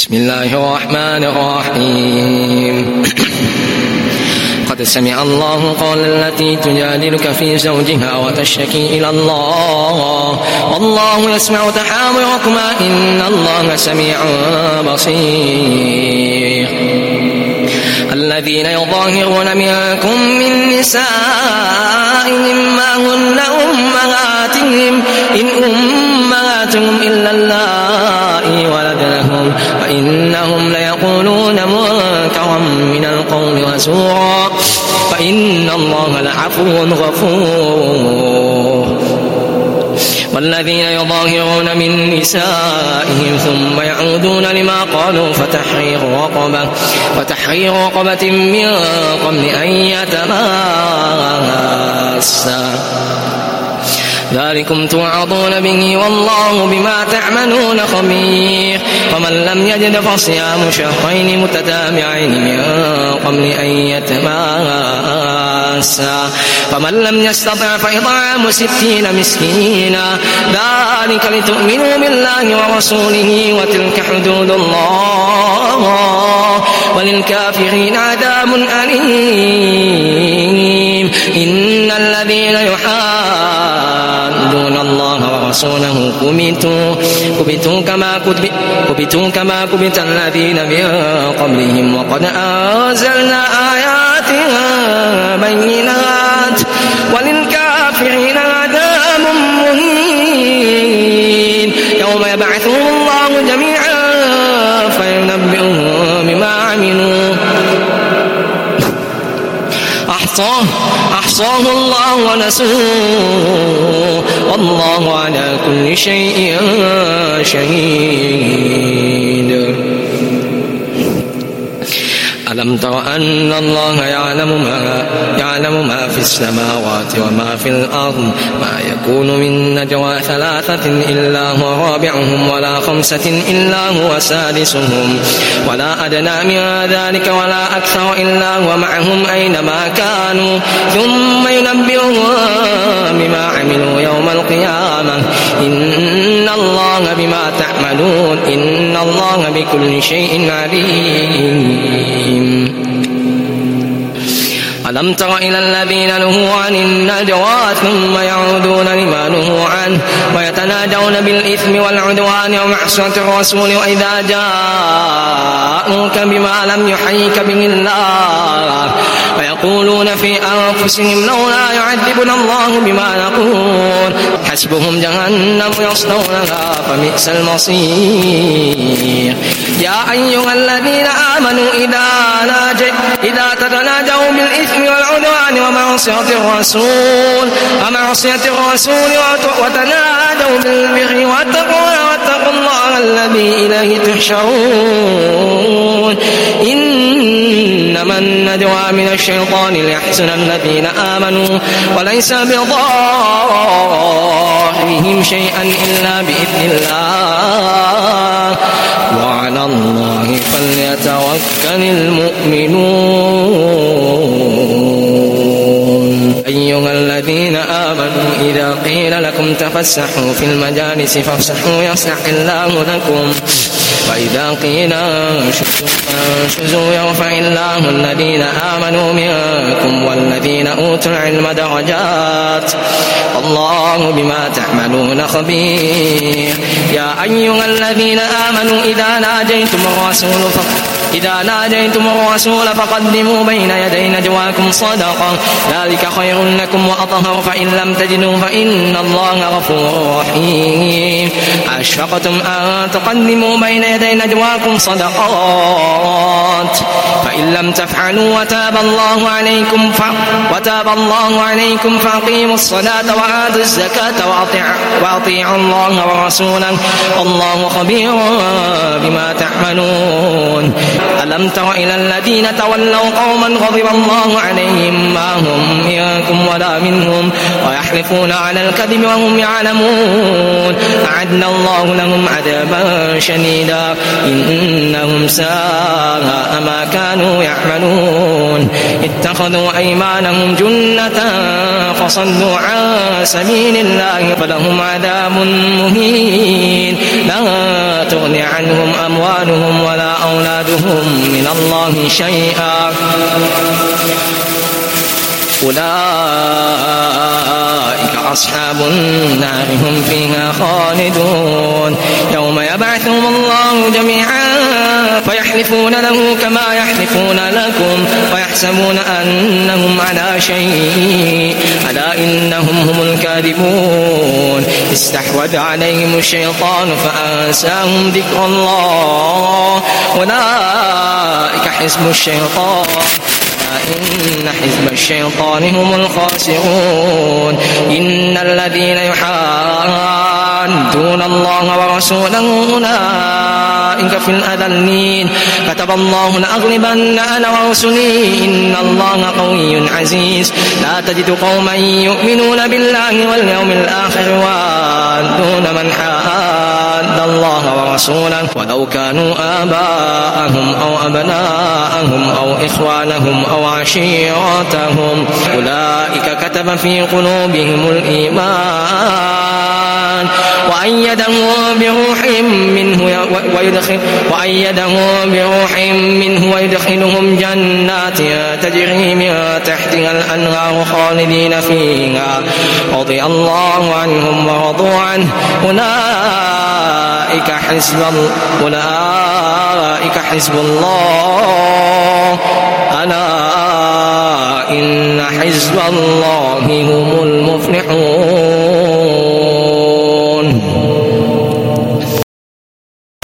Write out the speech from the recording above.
بسم الله الرحمن الرحيم قد سمع الله قول التي تجادلك في زوجها وتشتكي إلى الله والله يسمع تحاوركما إن الله سميع بصير الذين يظاهرون منكم من نسائهم ما هن أمهاتهم إن أمهاتهم إلا اللائي ولدنهم وإنهم ليقولون منكرا من القول وزورا وإن الله لعفو غفور والذين يظاهرون من نسائهم ثم يعودون لما قالوا فتحرير رقبة من قبل أن يتماسا ذلكم توعظون به والله بما تعملون خبير ومن لم يجد فصيام شهرين متتابعين من قبل أن يتماسا فمن لم يستطع فإطعام 60 مسكينا ذلك لتؤمنوا بالله ورسوله وتلك حدود الله وللكافرين عذاب أليم إن الذين يحادون الله ورسوله كبتوا كما كبت الذين من قبلهم وقد أنزلنا آيات بينات وللكافرين عذاب مهين يوم يبعثهم الله جميعا فينبئهم بما عملوا أحصاه الله ونسوه والله على كل شيء شهيد ألم تر أن الله يعلم ما في السماوات وما في الأرض ما يكون من نجوى 3 إلا هو رابعهم ولا 5 إلا هو سادسهم ولا أدنى من ذلك ولا أكثر إلا هو معهم أينما كانوا ثم ينبئهم بما عملوا يوم القيامة إن الله بما تعملون إن الله بكل شيء عليم ألم تر إلى الذين نهوا عن النجوى ثم يعودون لما نهوا عنه ويتناجون بالإثم والعدوان ومعصية الرسول وإذا جاءوك بما لم يحيك به الله ويقولون في أنفسهم لولا يعذبنا الله بما نقول حسبهم جهنم يصلونها فبئس المصير يا أيها الذين آمنوا إذا تتناجوا بالإثم والعدوان ومعصية الرسول وتنادوا بالبر والتقوى واتقوا الله الذي إليه تحشرون إنما النجوى من الشيطان ليحزن الذين آمنوا وليس بضارهم شيئا إلا بإذن الله وعلى الله فليتوكل المؤمنون أيها الذين آمنوا إذا قيل لكم تفسحوا في المجالس فافسحوا يفسح الله لكم وإذا قيل انشزوا يرفع الله الذين آمنوا منكم والذين أوتوا العلم درجات الله بما تعملون خبير يا أيها الذين آمنوا إذا ناجيتم الرسول فقدموا بين يدي نجواكم صدقة ذلك خير لكم وأطهر فإن لم تجدوا فإن الله غفور رحيم أشفقتم أن تقدموا بين يدي نجواكم صدقات فإن لم تفعلوا وتاب الله عليكم فأقيموا الصلاة وآتوا الزكاة وأطيعوا الله ورسوله الله خبير بما تعملون ألم تر إلى الذين تولوا قوما غضب الله عليهم ما هم منكم ولا منهم ويحلفون على الكذب وهم يعلمون أعد الله لهم عذابا شديدا إنهم ساء ما كانوا يعملون اتخذوا أيمانهم جنة فصدوا عن سبيل الله فلهم عذاب مهين لا تغني عنهم أموالهم ولا أولادهم من الله شيئا أولئك أصحاب النار هم فيها خالدون يوم يبعثهم الله جميعا فيحلفون له كما يحلفون لكم ويحسبون أنهم على شيء ألا إنهم هم الكاذبون استحوذ عليهم الشيطان فأنساهم ذكر الله أولئك حزب الشيطان إن حزب الشيطان هم الخاسرون إن الذين يحادون الله ورسوله أولئك في الأذلين كتب الله لأغلبن أنا ورسلي إن الله قوي عزيز لا تجد قوما يؤمنون بالله واليوم الآخر يوادون من حاد الله ورسوله ولو كانوا آباءهم أو أبناءهم أو إخوانهم أو عشيرتهم أولئك كتب في قلوبهم الإيمان وأيدهم بروح منه ويدخلهم جنات تجري من تحتها الأنهار خالدين فيها رضي الله عنهم ورضوا عنه أولئك حزب الله ألا إن حزب الله هم